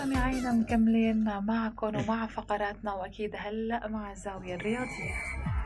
مستمعينا مكملين معكم ومع فقراتنا، وأكيد هلأ مع الزاوية الرياضية.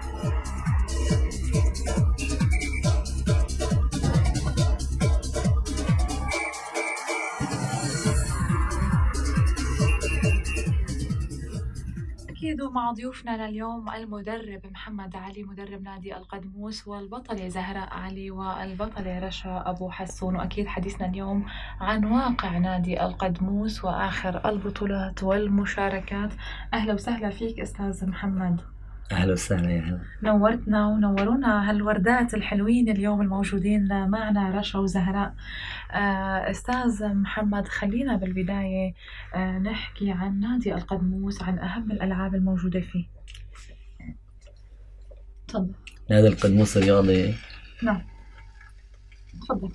أكيد ومع ضيوفنا لليوم المدرب محمد علي مدرب نادي القدموس، والبطلة زهراء علي، والبطلة رشا أبو حسون. وأكيد حديثنا اليوم عن واقع نادي القدموس وآخر البطولات والمشاركات. أهلا وسهلا فيك أستاذ محمد. أهلا وسهلا يا هلا. نورتنا ونورونا هالوردات الحلوين اليوم الموجودين معنا رشا وزهراء. أستاذ محمد، خلينا بالبداية نحكي عن نادي القدموس، عن أهم الألعاب الموجودة فيه. تفضل. نادي القدموس الرياضي. نعم تفضل،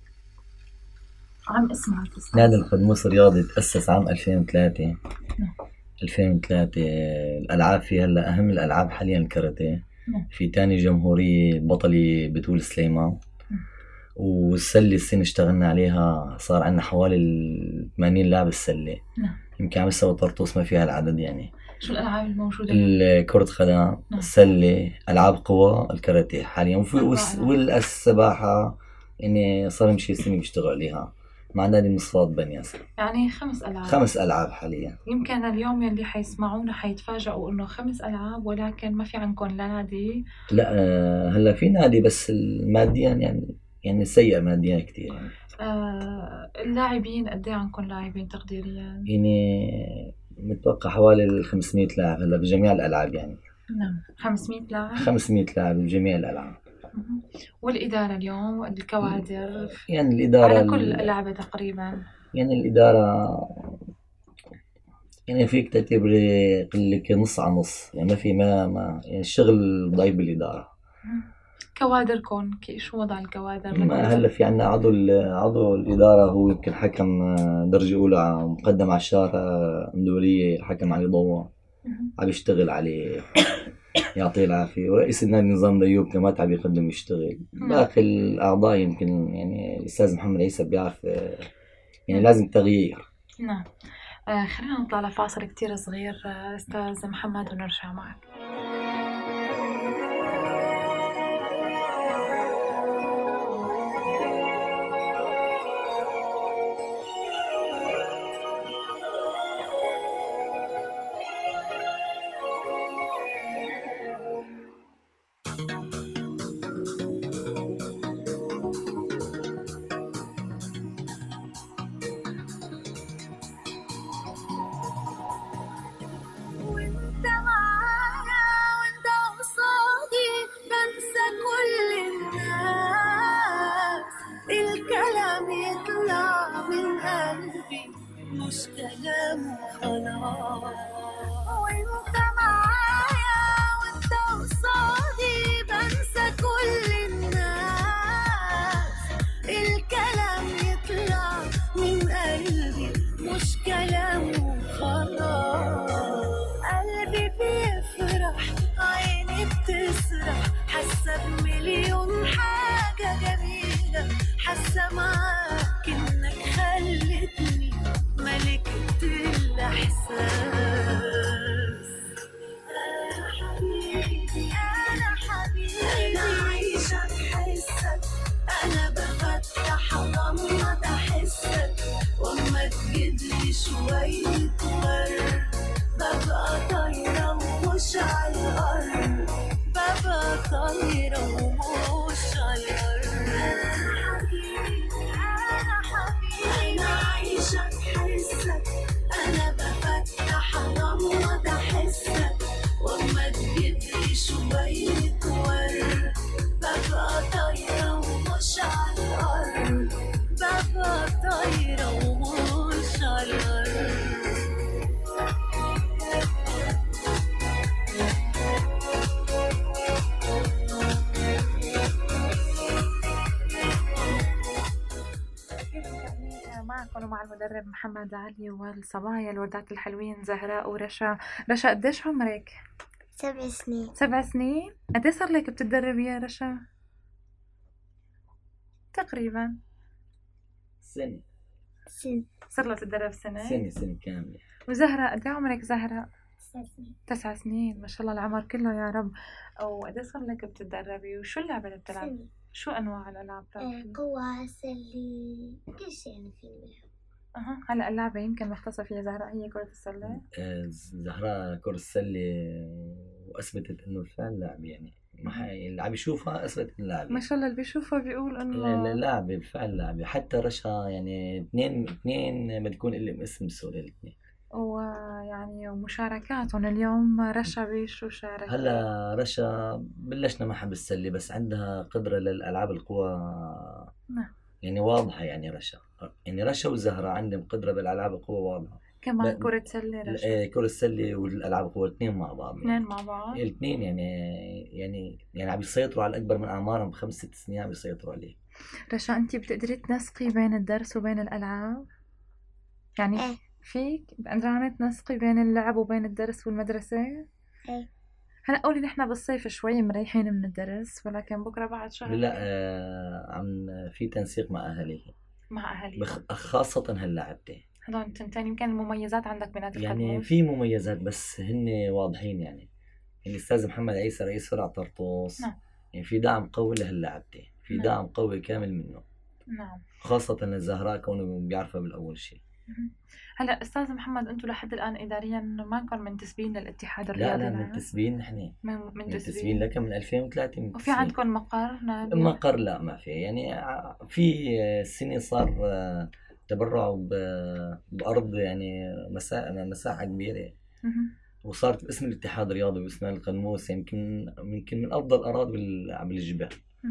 عم اسمعك. نادي القدموس الرياضي تأسس عام 2003. نعم. 2003 الألعاب فيه هلا أهم الألعاب حاليا الكاراتيه. نعم. في تاني جمهورية بطلي بتول سليمان. والسلة السنة اشتغلنا عليها، صار عندنا حوالي 80 لاعب السلة. نعم. يمكن عم يسوي طرطوس ما فيها العدد يعني. شو الألعاب الموجودة؟ كرة قدم، السلة، ألعاب قوى، الكاراتيه حاليا، والسباحة يعني صار يمشي سنة بيشتغل عليها مع نادي مصفات بنياس. يعني 5 ألعاب. 5 ألعاب حاليا. يمكن اليوم يلي حيسمعونا حيتفاجئوا إنه 5 ألعاب، ولكن ما في عندكم لا نادي. لا هلا في نادي بس ماديا يعني سيء ماديا كتير يعني. اللاعبين قد ايه عندكم لاعبين تقديريا؟ يعني متوقع حوالي 500 لاعب هلا بجميع الألعاب يعني. نعم 500 لاعب. 500 لاعب بجميع الألعاب. والإدارة اليوم الكوادر يعني الإدارة على كل لعبة تقريبا. يعني الإدارة يعني فيك تعتبري لك نص على نص، يعني ما في ما يعني الشغل ضعيف بالإدارة. كوادركم شو وضع الكوادر؟ ما هلا في عنا عضو الإدارة هو يمكن حكم درجة أولى مقدم على الشارع مدورية، حكم علي ضوء عم يشتغل عليه يعطيه العافية. ورئيس النادي نظام ديوب كمان عم يقدم يشتغل. باقي الأعضاء يمكن يعني الأستاذ محمد عيسى بيعرف يعني لازم تغيير. نعم. خلينا نطلع لفاصل كتير صغير أستاذ محمد ونرجع معك. مش كلام وخلاص، وانت معايا وانت قصادي بنسى كل الناس. الكلام يطلع من قلبي مش كلام وخلاص. قلبي بيفرح عيني بتسرح، حاسة بمليون حاجة جميلة، حاسة معاك انك خلتني ملكة الإحساس. أنا حبيبي أنا حبيبي، أنا عايشة بحسك، أنا بفتح أغمض أحسك، وأما تجيبلي شوية ورد ببقى طايرة ومش على الأرض، ببقى طايرة ومش على الأرض. أنا حبيبي أنا حبيبي، أنا عايشة بحسك، أنا بفتح أغمض أحسك، وأما تجيبلي شوية ورد ببقى طايرة ومش على الأرض، ببقى طايرة ومش على الأرض. معكم ومع المدرب محمد علي والصبايا الوردات الحلوين زهراء ورشا. رشا قديش عمرك؟ 7 سنين. 7 سنين؟ قد صار لك بتتدربي يا رشا؟ تقريبا سنة. صار له تتدرب سنة سنة كاملة. وزهرة قد إيه عمرك زهرة؟ 9 سنين. 9 سنين، ما شاء الله العمر كله يا رب. وقد إيه صار لك بتتدربي وشو اللعبة اللي بتلعب؟ سنة. شو أنواع الألعاب بتلعبي؟ قوة، سلة، كل شيء يعني فيني بلعب. هلا اللعبة يمكن مختصة فيها زهرة هي كرة السلة. زهراء كرة السلة، وأثبتت إنه الفعل لاعب يعني اللي عم يشوفها أثبتت إنه لاعب. ما شاء الله اللي بيشوفها بيقول إنه لاعب بالفعل لاعب. حتى رشا يعني اثنين بتكون اللي اسم سوري الاثنين. ويعني ومشاركاتهم اليوم رشا بشو شاركت؟ هلا رشا بلشنا معها بالسلة، بس عندها قدرة للألعاب القوى. نعم. يعني واضحة، يعني رشا وزهرة عندهم قدرة بالألعاب القوى واضحة. كمان كرة سلة رشا. كرة السلة والألعاب القوى الاثنين مع بعض. اثنين مع بعض. الاثنين يعني عم يسيطروا على الأكبر من أعمارهم ب5-6 سنين، عم يسيطروا عليه. رشا أنتي بتقدري تنسقي بين الدرس وبين الألعاب؟ يعني إيه. فيك قدرانة تنسقي بين اللعب وبين الدرس والمدرسة؟ إيه. هلا قولي نحن بالصيف شوي مريحين من الدرس، ولكن بكرة بعد شهر لا عم في تنسيق مع أهليه، مع أهلي. خاصة هاللاعبتين. هدول تنتين يمكن المميزات عندك بنادي يعني القدموس. في مميزات بس هن واضحين. يعني الأستاذ محمد عيسى رئيس فرع طرطوس. نعم. يعني في دعم قوي لهاللاعبتين، في نعم. دعم قوي كامل منه. نعم. خاصة الزهراء كونه بيعرفها بالأول شيء. هلا استاذ محمد، انتم لحد الان اداريا ما انكم منتسبين للاتحاد الرياضي؟ لا منتسبين نحن، منتسبين لكن من 2003 منتسبين. وفي عندكم مقر نادي؟ مقر لا ما في. يعني في السنة صار تبرع بأرض، يعني مساحة كبيرة، وصارت باسم الاتحاد الرياضي واسمها القنموس. يمكن من أفضل الأراضي بالجبال.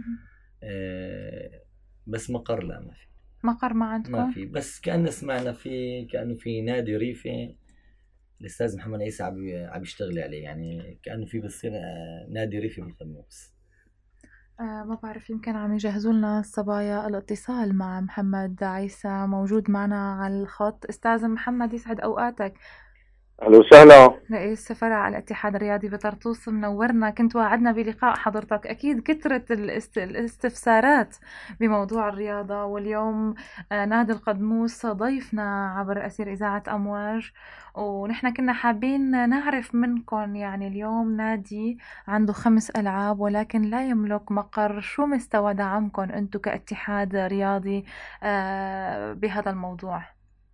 بس مقر لا ما في. مقر ما عندكم؟ ما في، بس كأنه سمعنا كأنه في نادي ريفي الأستاذ محمد عيسى عم يشتغل عليه. يعني كأنه في بصير نادي ريفي بالقنموس. ما بعرف، يمكن عم يجهزوا لنا الصبايا الاتصال مع محمد عيسى موجود معنا على الخط. أستاذ محمد يسعد أوقاتك. أهلا وسهلا. رئيس فرع الاتحاد الرياضي بطرطوس، منورنا. كنت وعدنا بلقاء حضرتك. أكيد كثرة الاستفسارات بموضوع الرياضة، واليوم نادي القدموس ضيفنا عبر أثير إذاعة أمواج، ونحن كنا حابين نعرف منكم يعني اليوم نادي عنده 5 ألعاب ولكن لا يملك مقر. شو مستوى دعمكم أنتم كاتحاد رياضي بهذا الموضوع؟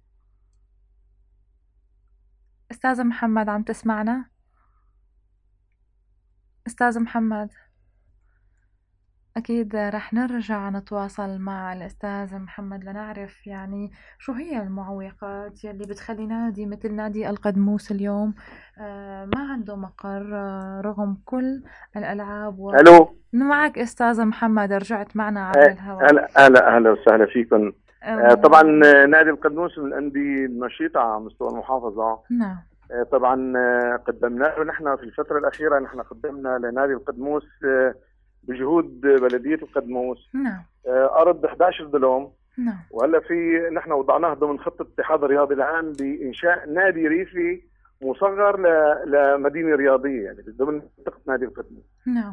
أستاذ محمد عم تسمعنا؟ أستاذ محمد، أكيد رح نرجع نتواصل مع الأستاذ محمد لنعرف يعني شو هي المعوقات يلي بتخلي نادي مثل نادي القدموس اليوم ما عنده مقر رغم كل الألعاب. ألو، معك أستاذ محمد، رجعت معنا على الهواء. أهلا وسهلا فيكم. طبعا نادي القدموس من الأندية النشيطة على مستوى المحافظة. نعم. طبعا قدمنا نحن في الفترة الأخيرة، نحن قدمنا لنادي القدموس بجهود بلدية القدموس نعم أرض 11 دلوم. نعم. وهلا في نحن وضعناها ضمن خطة الاتحاد الرياضي العام بإنشاء نادي ريفي مصغر لمدينة رياضية، يعني ضمن منطقة نادي القدموس. نعم.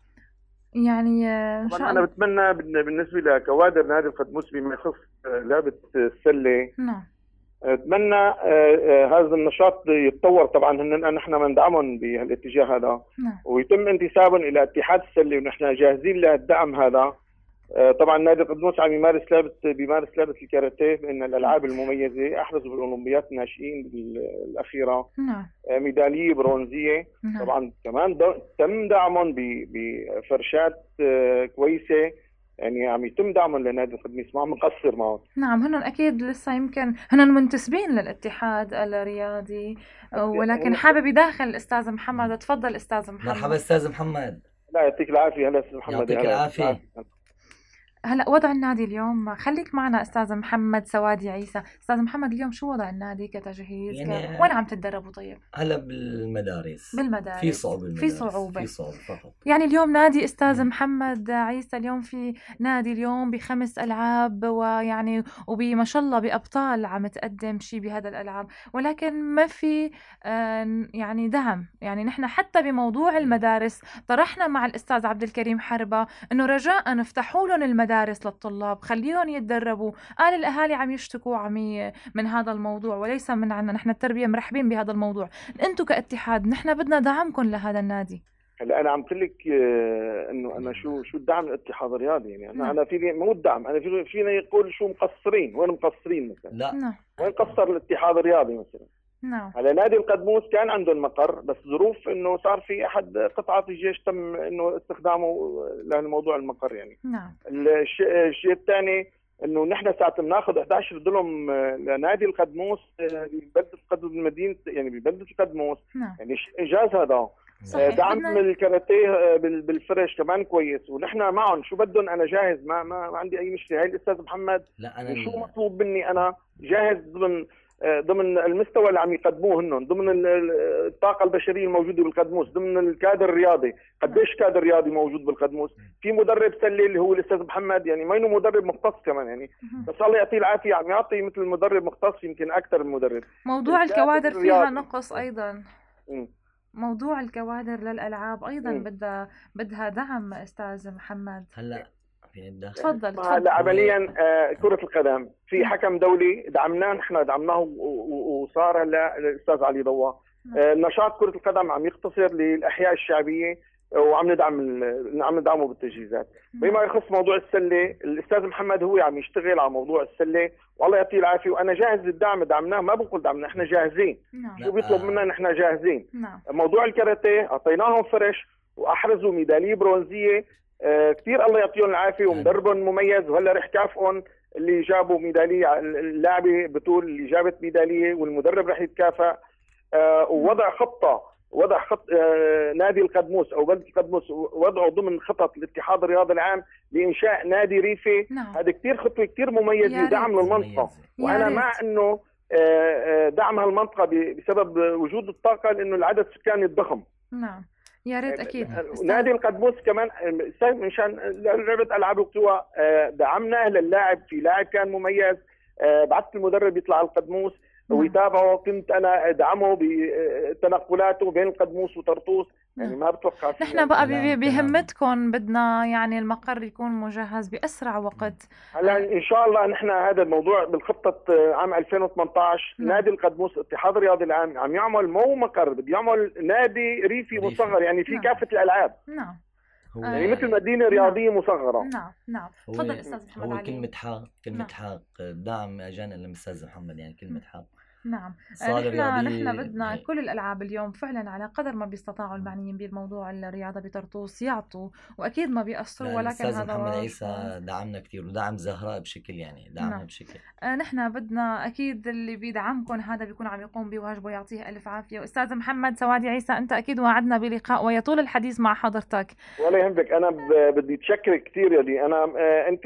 يعني طبعا أنا بتمنى بالنسبة لكوادر نادي القدموس بما يخص لعبة السلة، نعم، اتمنى هذا النشاط يتطور. طبعا نحن بندعمهم بهالاتجاه هذا، ويتم انتسابهم الى اتحاد السله، ونحن جاهزين للدعم هذا. طبعا نادي القدموس عم بيمارس لعبه الكاراتيه من الالعاب المميزه، احرز بالاولمبيات الناشئين الاخيره ميداليه برونزيه. طبعا كمان تم دعمهم بفرشات كويسه، يعني عم يتم دعمهم لنادي القدموس، ما عم نقصر معهم. نعم، هن اكيد لسه يمكن هن منتسبين للاتحاد الرياضي، ولكن حابب يداخل الاستاذ محمد. تفضل استاذ محمد. مرحبا استاذ محمد. لا يعطيك العافيه. هلا استاذ محمد. يعطيك العافيه. هلا وضع النادي اليوم، خليك معنا استاذ محمد سوادي عيسى. استاذ محمد، اليوم شو وضع النادي كتجهيز؟ يعني وين عم تتدربوا؟ طيب هلا بالمدارس في صعوبة. في صعوبة فقط. يعني اليوم نادي استاذ محمد عيسى، اليوم في نادي اليوم ب5 ألعاب، ويعني وبما شاء الله بأبطال عم تقدم شيء بهذا الألعاب، ولكن ما في يعني دعم. يعني نحن حتى بموضوع المدارس طرحنا مع الأستاذ عبد الكريم حربة إنه رجاء نفتحوا لهم المدارس مدارس للطلاب، خليهم يتدربوا. قال الأهالي عم يشتكوا من هذا الموضوع وليس من عنا، نحن التربية مرحبين بهذا الموضوع. أنتم كاتحاد نحن بدنا دعمكم لهذا النادي. هلا انا عم قلت لك انه انا شو الدعم الاتحاد الرياضي، يعني انا فيني مو الدعم، انا فيني يقول شو مقصرين، وين مقصرين مثلا؟ لا وين قصر الاتحاد الرياضي مثلا؟ نعم. على نادي القدموس كان عندهم مقر، بس ظروف انه صار في احد قطاعات الجيش تم انه استخدامه لهالموضوع المقر يعني. نعم. الشيء الثاني انه نحن ساعه بناخذ 11 دلم لنادي القدموس ببلده القدموس مدينه، يعني ببلده القدموس. نعم. يعني انجاز هذا. صحيح. دعم الكاراتيه بالفرش كمان كويس، ونحن معهم شو بدهم. انا جاهز، ما عندي اي مشكله. هاي الاستاذ محمد لا أنا شو مطلوب مني، انا جاهز ضمن المستوى اللي عم يقدموه هن، ضمن الطاقه البشريه الموجوده بالقدموس، ضمن الكادر الرياضي. قديش كادر رياضي موجود بالقدموس؟ في مدرب سله اللي هو الاستاذ محمد، يعني ما انه مدرب مختص كمان يعني، بس الله يعطيه العافيه عم يعطي مثل مدرب مختص يمكن اكثر من مدرب. موضوع الكوادر فيها نقص ايضا. موضوع الكوادر للألعاب أيضا بدها دعم أستاذ محمد. هلا فيني اتدخل؟ تفضل. هلا عمليا كرة القدم في حكم دولي دعمناه، نحن دعمناه وصار هلا الأستاذ علي ضوا. نشاط كرة القدم عم يقتصر للأحياء الشعبية، وعم ندعمه بالتجهيزات. بما يخص موضوع السلة، الأستاذ محمد هو عم يشتغل على موضوع السلة والله يعطيه العافية، وأنا جاهز للدعم. دعمناه، ما بقول دعمنا، نحن جاهزين. شو بيطلب منا نحن جاهزين. موضوع الكاراتيه أعطيناهم فرش وأحرزوا ميدالية برونزية كثير الله يعطيهم العافية، ومدربهم مميز. وهلا رح كافئهم اللي جابوا ميدالية، اللاعبة بتول اللي جابت ميدالية، والمدرب رح يتكافئ. ووضع خط نادي القدموس او بلده القدموس، وضعه ضمن خطط الاتحاد الرياضي العام لانشاء نادي ريفي. هذه كثير خطوه كثير مميزه ودعم للمنطقه، وانا مع انه دعم هالمنطقه بسبب وجود الطاقه، لانه العدد السكاني الضخم. نعم يا ريت اكيد. نادي القدموس كمان مشان لعبه العاب القوى دعمناه للاعب، في لاعب كان مميز بعثت المدرب يطلع على القدموس ويتابعه، كنت انا ادعمه بتنقلاته بين القدموس وطرطوس. يعني ما بتوقع نحن بقى بهمتكم بدنا يعني المقر يكون مجهز باسرع وقت. هلا ان شاء الله نحن هذا الموضوع بالخطه عام 2018. نادي القدموس الاتحاد الرياضي العام عم يعمل مو مقر، بده يعمل نادي ريفي مصغر، يعني في كافه الالعاب. نعم يعني مثل مدينه رياضيه مصغره. نعم تفضل استاذ محمد علي. كلمه حق دعم اجانا للاستاذ محمد، يعني كلمه حق. نعم نحن بدنا كل الألعاب اليوم فعلا على قدر ما بيستطاعوا المعنيين بالموضوع الرياضة بطرطوس يعطوا، وأكيد ما بيقصروا. ولكن هذا محمد عيسى دعمنا كثير ودعم زهراء بشكل، يعني دعمنا بشكل. نحن بدنا أكيد اللي بيدعمكم هذا بيكون عم يقوم بواجبه، يعطيه ألف عافية. وأستاذ محمد سوادي عيسى أنت أكيد وعدنا بلقاء ويطول الحديث مع حضرتك. ولا يهمك، أنا بدي أتشكرك كثير يا دي. أنا أنت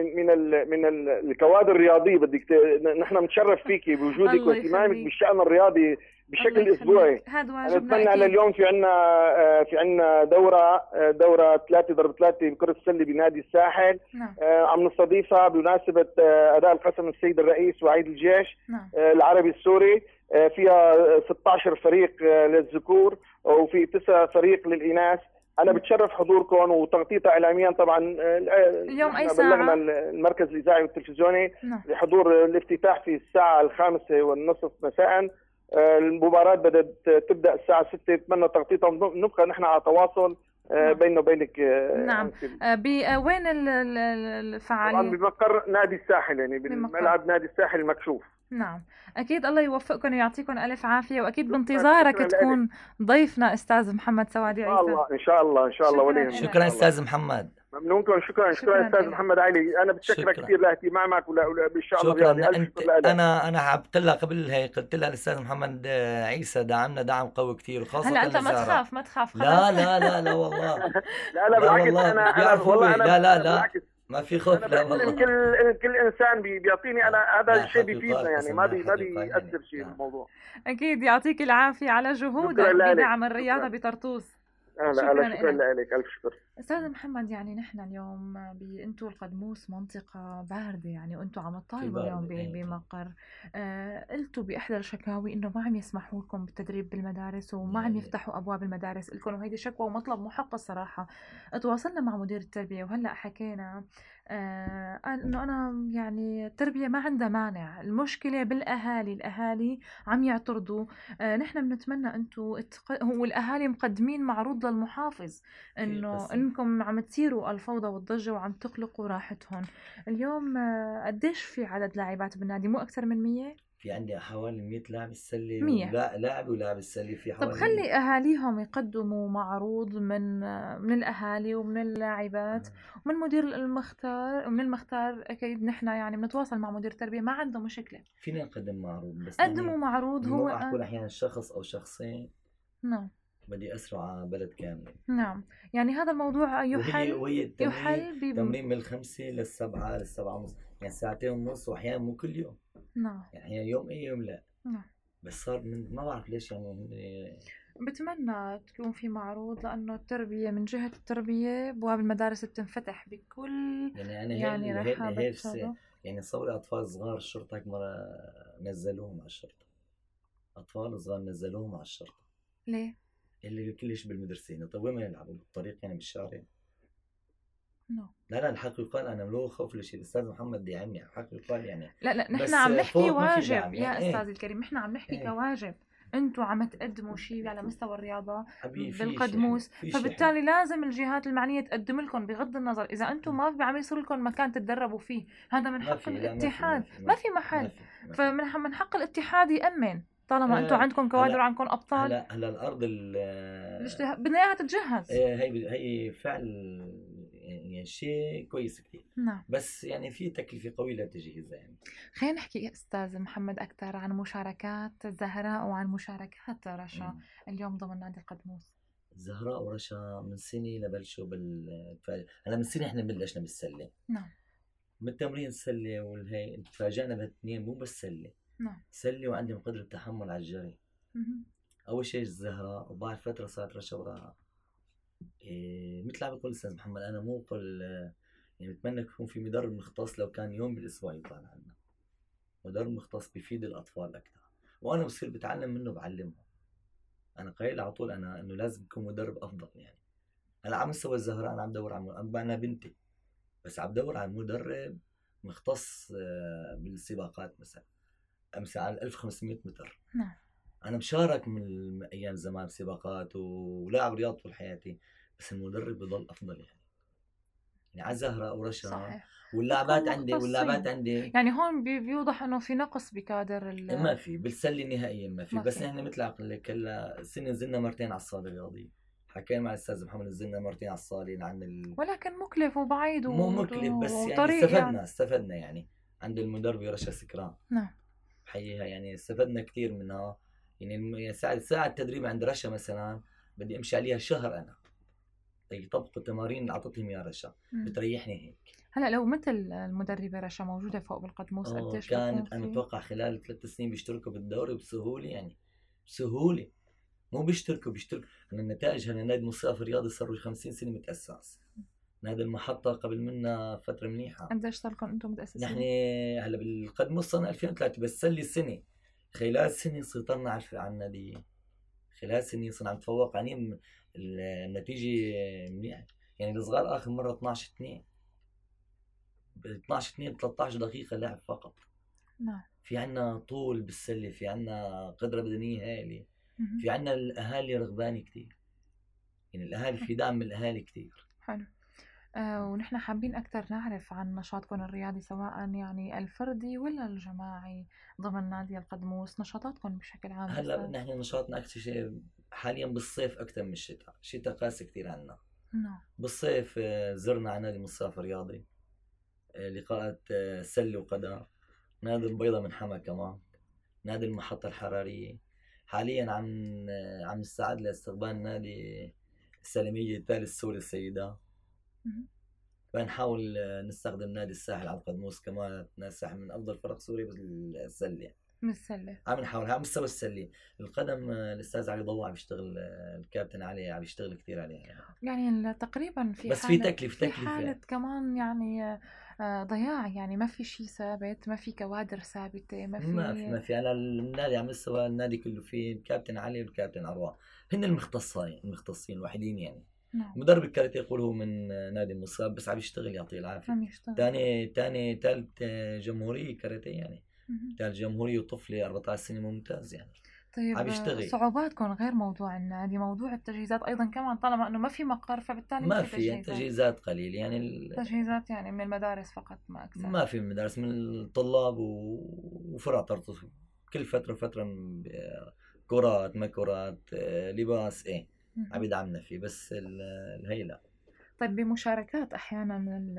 من الكوادر الرياضية، نحن نتشرف فيكي بوجودك واهتمامك بالشأن الرياضي بشكل اسبوعي. انا اتمنى لليوم في عندنا دوره 3x3 بكره السله بنادي الساحل. عم نستضيفها بمناسبه اداء القسم السيد الرئيس وعيد الجيش العربي السوري. فيها 16 فريق للذكور وفي 9 فريق للاناث. انا بتشرف حضوركم وتغطيتها اعلاميا. طبعا اليوم اي ساعه بلغنا المركز الاذاعي والتلفزيوني لحضور الافتتاح في الساعه 5:30 مساء. المباراة بدأت تبدأ الساعة 6. نتمنى تغطيتها ونبقى نحن على تواصل بيننا وبينك. نعم. وين الفعالية؟ طبعا بمقر نادي الساحل، يعني بملعب نادي الساحل المكشوف. نعم أكيد الله يوفقكم ويعطيكم ألف عافية، وأكيد بانتظارك تكون ضيفنا أستاذ محمد سوادي عيسى. إن شاء الله وليهم. شكرا أستاذ محمد. ممنونكم. شكرا أستاذ محمد علي. أنا بتشكرك كثير لاهتمامك بالشأن الرياضي. أنا حبت لها قبل هيك، قلت لها الأستاذ محمد عيسى دعمنا دعم قوي كثير، وخاصة هلا أنت ما تخاف لا والله لا بالعكس. أنا والله لا ما في خوف. لا والله كل انسان بيعطيني انا هذا الشيء بيفيدنا، يعني ما بيأثر شيء بالموضوع. اكيد يعطيك العافيه على جهودك بدعم الرياضه بطرطوس. شكرا لك، الف شكر. أستاذ محمد، يعني نحن اليوم أنتوا القدموس منطقة باردة، يعني وأنتوا عم تطالبوا اليوم بمقر. قلتوا بإحدى الشكاوي إنه ما عم يسمحوا لكم بالتدريب بالمدارس وما عم يفتحوا أبواب المدارس لكم، وهيدي شكوى ومطلب محق الصراحة. تواصلنا مع مدير التربية وهلأ حكينا، قال إنه أنا يعني التربية ما عندها مانع، المشكلة بالأهالي، الأهالي عم يعترضوا. نحن بنتمنى أنتوا هو الأهالي مقدمين معروض للمحافظ إنه إنكم عم تصيروا الفوضى والضجة وعم تقلقوا راحتهم. اليوم قديش في عدد لاعبات بالنادي؟ مو أكثر من 100؟ في عندي حوالي 100 لاعب السلة 100. لاعب ولاعب السلة في طب حوالي خلي 100. أهاليهم يقدموا معروض من الأهالي ومن اللاعبات ومن مدير المختار، ومن المختار أكيد نحن يعني بنتواصل مع مدير التربية، ما عنده مشكلة. فينا نقدم معروض، بس قدموا معروض. هو ممنوع أكون أحيانا شخص أو شخصين. نعم. بدي أسرع على بلد كامل. نعم، يعني هذا الموضوع وهي يحل التمرين من 5 للسبعة للسبعة ونص، يعني ساعتين ونص، وأحيانا مو كل يوم. نعم. يعني يوم يوم لا. نعم. بس صار ما بعرف ليش يعني. بتمنى تكون في معروض، لأنه التربية من جهة التربية أبواب المدارس بتنفتح بكل يعني أنا يعني رحابة. يعني صوري أطفال صغار الشرطة هيك مرة نزلوهم على الشرطة. أطفال صغار نزلوهم على الشرطة. ليه؟ اللي كلش بالمدرسين. طيب وين ما يلعبوا بالطريق يعني بالشارع؟ نو. لا الحق يقال، أنا ملو خوف لشيء. الأستاذ محمد يعمي الحق يقال يعني. لا نحن عم نحكي واجب يعني يا أستاذ الكريم، نحن عم نحكي كواجب. انتوا عم تقدموا شيء على مستوى الرياضة بالقدموس، فبالتالي لازم الجهات المعنية تقدم لكم، بغض النظر إذا انتم ما عم يصير لكم مكان تتدربوا فيه. هذا من حق الاتحاد، ما في محل. فمن حق الاتحاد يأمن طالما انتم عندكم كوادر وعندكم ابطال. هلا الارض بدنا اياها تتجهز. هي فعل يعني شيء كويس كثير. نعم. بس يعني في تكلفه قويه لتجهيزها يعني. خلينا نحكي يا استاذ محمد اكثر عن مشاركات زهراء وعن مشاركات رشا اليوم ضمن نادي القدموس. زهراء ورشا من سنه لبلشوا هلا من سنه احنا بلشنا بالسله. نعم. من تمرين السله والهي تفاجئنا بالاثنين، مو بس سله. نعم. سله وعندهم قدره تحمل على الجري. اول شيء الزهراء، وبعد فتره صارت رشا وراها. مثل عم بقول الاستاذ محمد، انا مو قل يعني بتمنى يكون في مدرب مختص، لو كان يوم بالاسبوع يطلع عنا مدرب مختص بيفيد الاطفال اكثر، وانا بصير بتعلم منه بعلمهم. انا قايل على طول انا انه لازم يكون مدرب افضل. يعني انا عم مستوى الزهراء انا عم بدور على انا بنتي، بس عم بدور على مدرب مختص بالسباقات مثلا على 1500 متر. نعم. انا مشارك من ايام زمان بسباقات ولاعب رياض طول حياتي، بس المدرب بضل افضل. يعني على زهراء ورشا واللاعبات عندي يعني هون بيوضح انه في نقص بكادر ما في بالسله نهائيا ما في. بس احنا مثل اقول لك هلا السنه نزلنا مرتين على الصاله الرياضيه، حكينا مع الاستاذ محمد نزلنا مرتين على الصاله عن ولكن مكلف وبعيد مو مكلف، بس يعني استفدنا يعني عند المدربه رشا سكران. نعم. حقيقة يعني استفدنا كثير منها. يعني ساعة التدريب عند رشا مثلا بدي امشي عليها شهر انا يطبقوا التمارين اللي اعطتهم يا رشا، بتريحني هيك. هلا لو مثل المدربة رشا موجودة فوق بالقدموس قديش كانت انا اتوقع خلال 3 سنين بيشتركوا بالدوري بسهولة. يعني بسهولة، مو بيشتركوا انا النتائج هلا نادي مصطفى الرياضي صار له 50 سنة متأسس. نادي المحطة قبل منا فترة منيحة. قديش صار لكم انتم متأسسين؟ نحن هلا بالقدموس صرنا 2003، بس صار لي سنة. خلال سنة سيطرنا على النادي. خلال سنين صرنا عم نتفوق عليهم. النتيجة منيحة. يعني الصغار آخر مرة 12-2 13 دقيقة لعب فقط. نعم. في عنا طول بالسلة، في عنا قدرة بدنية هائلة، في عنا الأهالي رغباني كتير. يعني الأهالي في دعم من الأهالي كتير. حلو. ونحن حابين أكثر نعرف عن نشاطكم الرياضي، سواء يعني الفردي ولا الجماعي ضمن نادي القدموس، نشاطاتكم بشكل عام. هلا نحن نشاطنا أكثر شيء حاليا بالصيف أكثر من الشتاء. الشتاء قاسي كتير عنا. بالصيف زرنا على نادي مصطفى الرياضي، لقاءات سلة وقدم، نادي البيضة من حما كمان، نادي المحطة الحرارية. حاليا عم نستعد لاستقبال نادي السالمية الثالث السوري السيدة. فنحاول نستخدم نادي الساحل على القدموس كمان. نادي الساحل من أفضل فرق سوريا بالسلة. من السلة. عم نحاول على مستوى السلة. القدم الاستاذ علي ضوء عم يشتغل، الكابتن علي عم يشتغل كثير عليها يعني تقريبا في بس حالة في تكلفة حالة كمان يعني ضياع، يعني ما في شيء ثابت، ما في كوادر ثابتة، ما في انا النادي على مستوى النادي كله في الكابتن علي والكابتن عروة، هن المختصين الوحيدين يعني. نعم. مدرب الكاراتيه يقول هو من نادي المصاب بس عم يشتغل يعطيه العافية. عم يشتغل. ثالث جمهورية كاراتيه يعني. ثالث جمهورية وطفلة 14 سنة ممتاز يعني. طيب عم يشتغل. صعوباتكم غير موضوع النادي، موضوع التجهيزات ايضا كمان، طالما انه ما في مقر فبالتالي ما في تجهيزات قليل يعني. تجهيزات يعني من المدارس فقط ما اكثر. ما في مدارس، من الطلاب وفرع طرطوس كل فترة كرات ما كرات لباس عم يدعمنا فيه، بس هي لا. طيب بمشاركات احيانا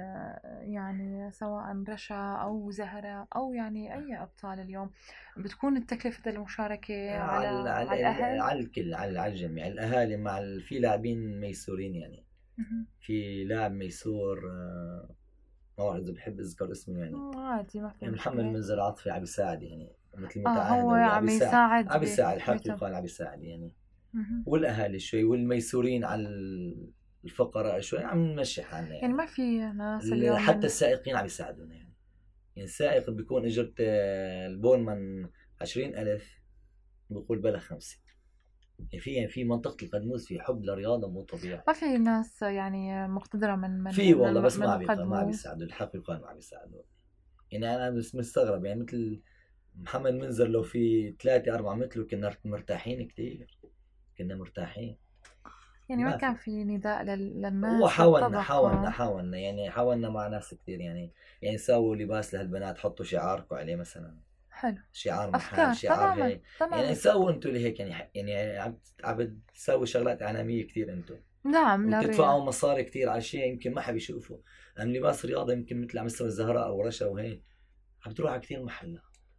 يعني سواء رشا او زهرة او يعني اي ابطال اليوم، بتكون تكلفة المشاركة على الاهل؟ على الكل، على الجميع، الاهالي مع في لاعبين ميسورين يعني. في لاعب ميسور ما بعرف اذا بحب اذكر اسمه يعني. عادي ما في محمد منذر عاطفي عم يساعد يعني مثل هو عم يساعد عم يساعد الحق يقال عم يساعد يعني. والاهالي شوي والميسورين على الفقراء شوي عم نمشي حالنا يعني ما في ناس اليوم حتى السائقين عم يساعدونا يعني السائق بيكون اجرة البولمان 20,000 بقول بلا 5. يعني في منطقة القدموس في حب للرياضة مو طبيعي. ما في ناس يعني مقتدرة من في والله بس ما بيساعدوا الحق يقال ما بيساعدوا يعني. أنا بس مستغرب يعني مثل محمد منذر لو في 3-4 مثله كنا مرتاحين كتير، كنا مرتاحين يعني ما كان في نداء للناس. وحاولنا يعني حاولنا مع ناس كتير يعني سووا لباس لهالبنات، حطوا شعاركم عليه مثلا. حلو. شعار محل، شعار هيك يعني سووا انتم لهيك يعني عم تسوي شغلات اعلاميه كثير انتم. نعم. وتدفعوا مصاري كثير على شيء يمكن ما حد يشوفه. ام لباس رياضه يمكن مثل عم يسوي الزهراء او رشا وهيك عم تروح على كثير محلات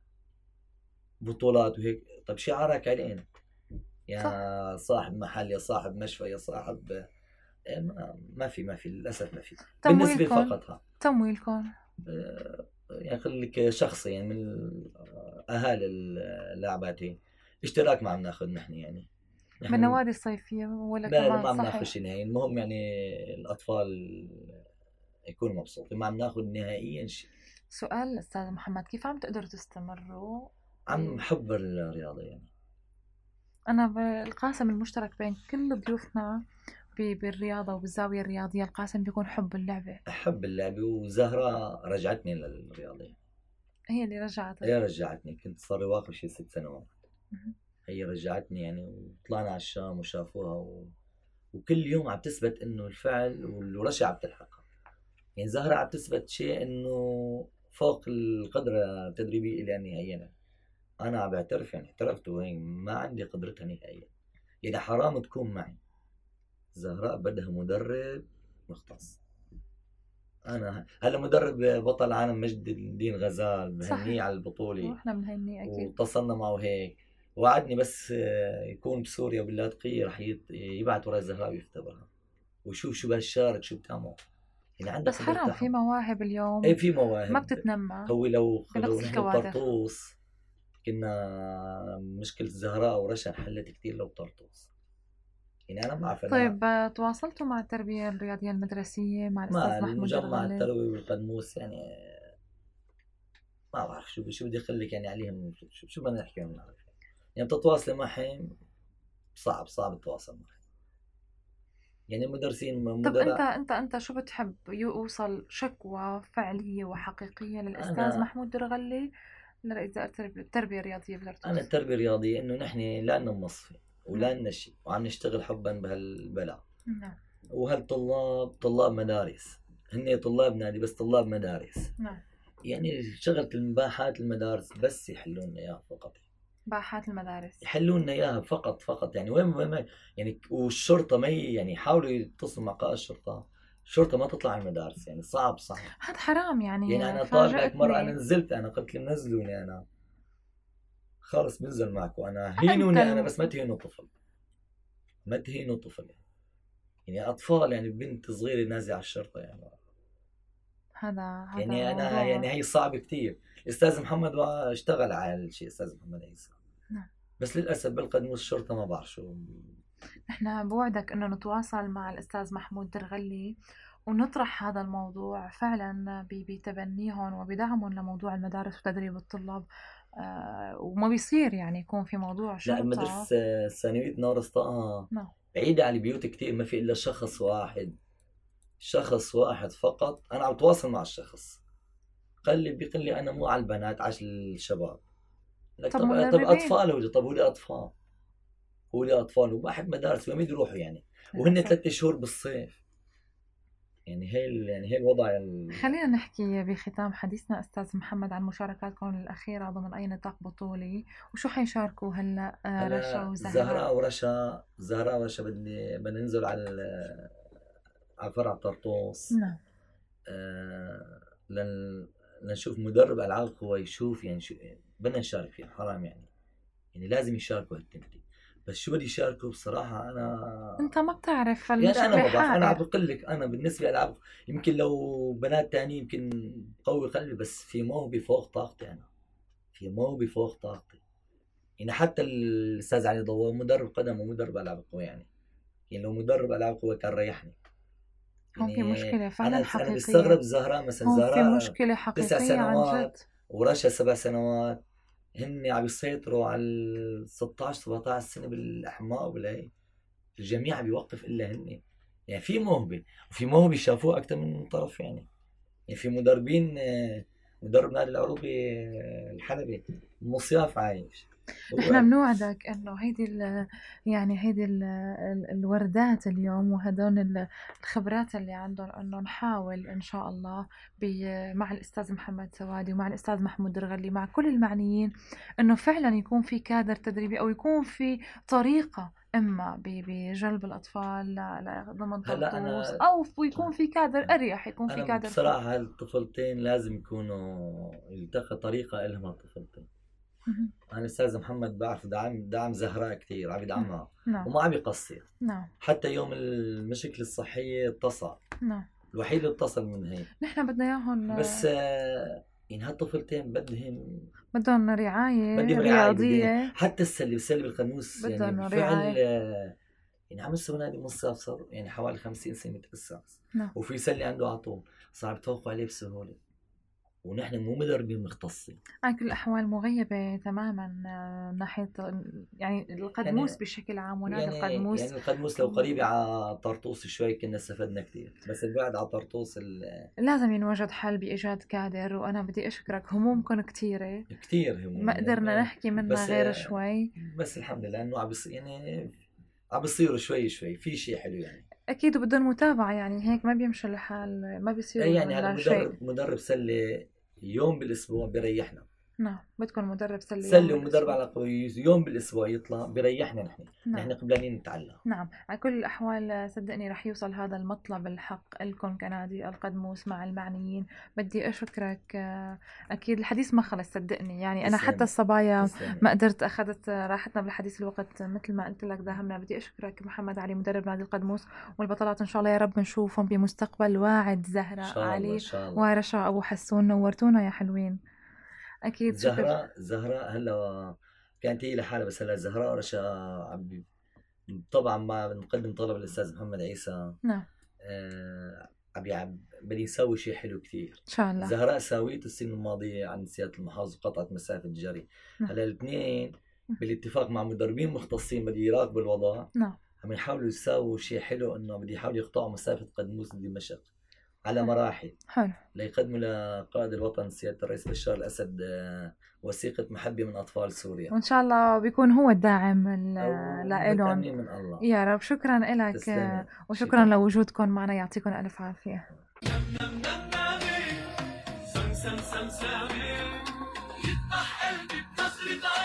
بطولات وهيك. طب شعارك علينا يا صح. صاحب محل، يا صاحب مشفى، يا صاحب ما في للاسف ما في. بالنسبه فقط تمويلكم يعني خليك شخصي يعني من اهالي اللاعبات اشتراك ما عم ناخذ نحن يعني بالنوادي الصيفيه ولا كمان ما عم ناخذ شيء نهائي. المهم يعني الاطفال يكونوا مبسوطين، ما عم ناخذ نهائيا شيء. سؤال استاذ محمد، كيف عم تقدروا تستمروا؟ عم حب الرياضه يعني. انا بالقاسم المشترك بين كل ضيوفنا بالرياضة وبالزاوية الرياضية، القاسم بيكون حب اللعبة. وزهرة رجعتني للرياضة، هي اللي رجعتك. هي رجعتني، كنت صار لي واقف شي 6 سنوات. هي رجعتني يعني، وطلعنا على الشام وشافوها وكل يوم عم تثبت انه الفعل ورشا عم تلحقها. يعني زهرة عم تثبت شيء انه فوق القدرة التدريبية اللي نهائيا. انا عم بعترف يعني اعترفت وهي ما عندي قدرتها نهائيا يعني. حرام تكون معي. زهراء بدها مدرب مختص. انا هلا مدرب بطل العالم مجد الدين غزال بهنيه على البطوله، واحنا بنهنيه اكيد. واتصلنا معه هيك، وعدني بس يكون بسوريا باللاذقيه رح يبعث وراء زهراء ويختبرها ويشوف شو بهالشارك شو بتعمل يعني. بس حرام في مواهب اليوم. ايه في مواهب ما بتتنمى. هو لو نحن بطرطوس كنا مشكله زهراء ورشا حلت كثير لو بطرطوس يعني. انا ما بعرف. طيب تواصلتوا مع التربيه الرياضيه المدرسيه مع الاستاذ محمود درغلي؟ مع التروي والقدموس يعني ما بعرف شو بدي اقول لك يعني عليهم. شو بدنا نحكي عنهم يعني. بتتواصلي معهم صعب التواصل معهم يعني. المدرسين طب انت شو بتحب يوصل شكوى فعليه وحقيقيه للاستاذ محمود درغلي لرئيس التربيه الرياضيه بطرطوس؟ انا التربيه الرياضيه انه نحن لا نمصفي ولا نشي وعم نشتغل حبا بهالبلد. نعم. طلاب مدارس، هن طلاب نادي بس طلاب مدارس. نعم. يعني شغلة الباحات المدارس بس يحلون لنا اياها فقط. باحات المدارس يحلون لنا اياها فقط يعني. وين يعني. والشرطة ما يعني يحاولوا يتصلوا مع قائد الشرطة ما تطلع على المدارس يعني. صعب هذا حرام يعني انا طالبك مرة انا نزلت، انا قلت لهم نزلوني، انا خلص بنزل معكم انا هينوني انا بس ما تهينوا طفل يعني اطفال يعني بنت صغيرة نازلة على الشرطة يعني. هذا يعني أنا موضوع. يعني هي صعب كتير. الأستاذ محمد اشتغل على الشيء، أستاذ محمد عيسى. نعم. بس للأسف بالقدموس الشرطة ما بعرف شو. نحن بوعدك إنه نتواصل مع الأستاذ محمود درغلي ونطرح هذا الموضوع فعلا بتبنيهم وبدعمهم لموضوع المدارس وتدريب الطلاب. وما بيصير يعني يكون في موضوع شرطة. لا المدرسة الثانوية نور اسطقها نعم. بعيدة عن البيوت كتير، ما في إلا شخص واحد فقط. أنا عم بتواصل مع الشخص، بيقول لي أنا مو على البنات، على الشباب. لك طب طب مدربين؟ أطفال. طب هو لي أطفال وواحد مدارس وين يروحوا يعني، وهن 3 شهور بالصيف. يعني هي الوضع خلينا نحكي بختام حديثنا أستاذ محمد عن مشاركاتكم الأخيرة ضمن أي نطاق بطولي، وشو حيشاركوا هلا رشا وزهراء؟ زهراء ورشا بدنا ننزل على فرع طرطوس. نعم. لنشوف مدرب ألعاب قوى يشوف يعني شو بدنا نشارك فيها. حرام يعني لازم يشاركوا هالتنتين. بس شو بدي يشاركوا بصراحة أنت ما بتعرف يعني أنا ما بعرف. أنا حائر. بقول لك أنا بالنسبة لألعاب يمكن لو بنات تاني يمكن قوي قلبي، بس في موهبة فوق طاقتي. يعني حتى الأستاذ علي ضوء مدرب قدم ومدرب ألعاب قوى يعني لو مدرب ألعاب قوى كان ريحني. هون في مشكلة فعلا حقيقية. أنا بستغرب زهراء مثلا. هون زهراء في مشكلة 9 حقيقية سنوات عن جد. ورشا 7 سنوات، هن عم يسيطروا على 16 17 سنة بالأحماء وبالهي. الجميع بيوقف إلا هن. يعني في موهبة شافوه أكثر من طرف يعني في مدربين. مدرب نادي العروبي الحلبي مصياف عايش. احنا بنوعدك انه هيدي الوردات اليوم وهدول الخبرات اللي عندهم انه نحاول ان شاء الله مع الاستاذ محمد سوادي ومع الاستاذ محمود درغلي مع كل المعنيين انه فعلا يكون في كادر تدريبي او يكون في طريقة اما بجلب الاطفال ضمن طرطوس او يكون في كادر اريح، يكون في كادر. بصراحة هالطفلتين لازم يكونوا يلتقى طريقة لهم هالطفلتين. أنا الأستاذ محمد بعرف دعم زهراء كتير، عم يدعمها. نعم. وما عم يقصر. نعم. حتى يوم المشكلة الصحية اتصل. نعم. الوحيد اللي اتصل من هي. نحن بدنا اياهم بس يعني هالطفلتين بدهم رعاية رياضية. حتى السلة بالقاموس يعني بالفعل. يعني عم يسوي نادي مصاف صار يعني حوالي 50 سنة تأسس. نعم. وفي سلة عنده عطول صعب توقع عليه بسهولة، ونحن مو مدربين مختصين. على كل الأحوال مغيبة تماما ناحية يعني القدموس يعني بشكل عام ونادي القدموس. يعني القدموس لو قريبة على طرطوس شوي كنا استفدنا كتير، بس البعد على طرطوس لازم ينوجد حل بإيجاد كادر. وأنا بدي أشكرك، همومكم كتير هموم ما قدرنا نحكي منها غير شوي، بس الحمد لله إنه عم بيصيروا شوي في شيء حلو يعني. أكيد وبدهم متابعة يعني هيك ما بيمشي الحال، ما بيصير يعني هذا مدرب سلة يوم بالأسبوع بيريحنا. نعم بدكم مدرب سلة ومدرب على قوي يوم بالأسبوع يطلع بيريحنا نحن. نعم. نحن قبلانين نتعلم. نعم على كل الأحوال صدقني رح يوصل هذا المطلب الحق لكم كنادي القدموس مع المعنيين. بدي أشكرك. أكيد الحديث ما خلص صدقني يعني أنا حتى الصبايا ما قدرت أخذت راحتنا بالحديث الوقت مثل ما قلت لك داهمنا. بدي أشكرك محمد علي مدرب نادي القدموس والبطلات إن شاء الله يا رب نشوفهم بمستقبل واعد. زهراء علي ورشا أبو حسون نورتونا يا حلوين. أكيد. زهراء هلا كانت هي لحالها، بس هلا زهراء ورشا طبعا ما بنقدم طلب للأستاذ محمد عيسى. نعم. بدي نسوي شيء حلو كتير إن شاء الله. زهراء ساويت السنة الماضية عن سيادة المحافظ وقطعت مسافة جري. نعم. هلا الاثنين بالاتفاق مع مدربين مختصين بدي يراقبوا الوضع. نعم. عم يحاولوا يساووا شيء حلو انه بدي يحاولوا يقطعوا مسافة قدموس لدمشق على مراحل. حلو. ليقدموا لقائد الوطن سيادة الرئيس بشار الأسد وثيقة محبة من أطفال سوريا، وإن شاء الله بيكون هو الداعم لإلهم من الله. يا رب. شكرا لك وشكرا لوجودكم معنا، يعطيكم ألف عافية. يذبح قلبي بنظرة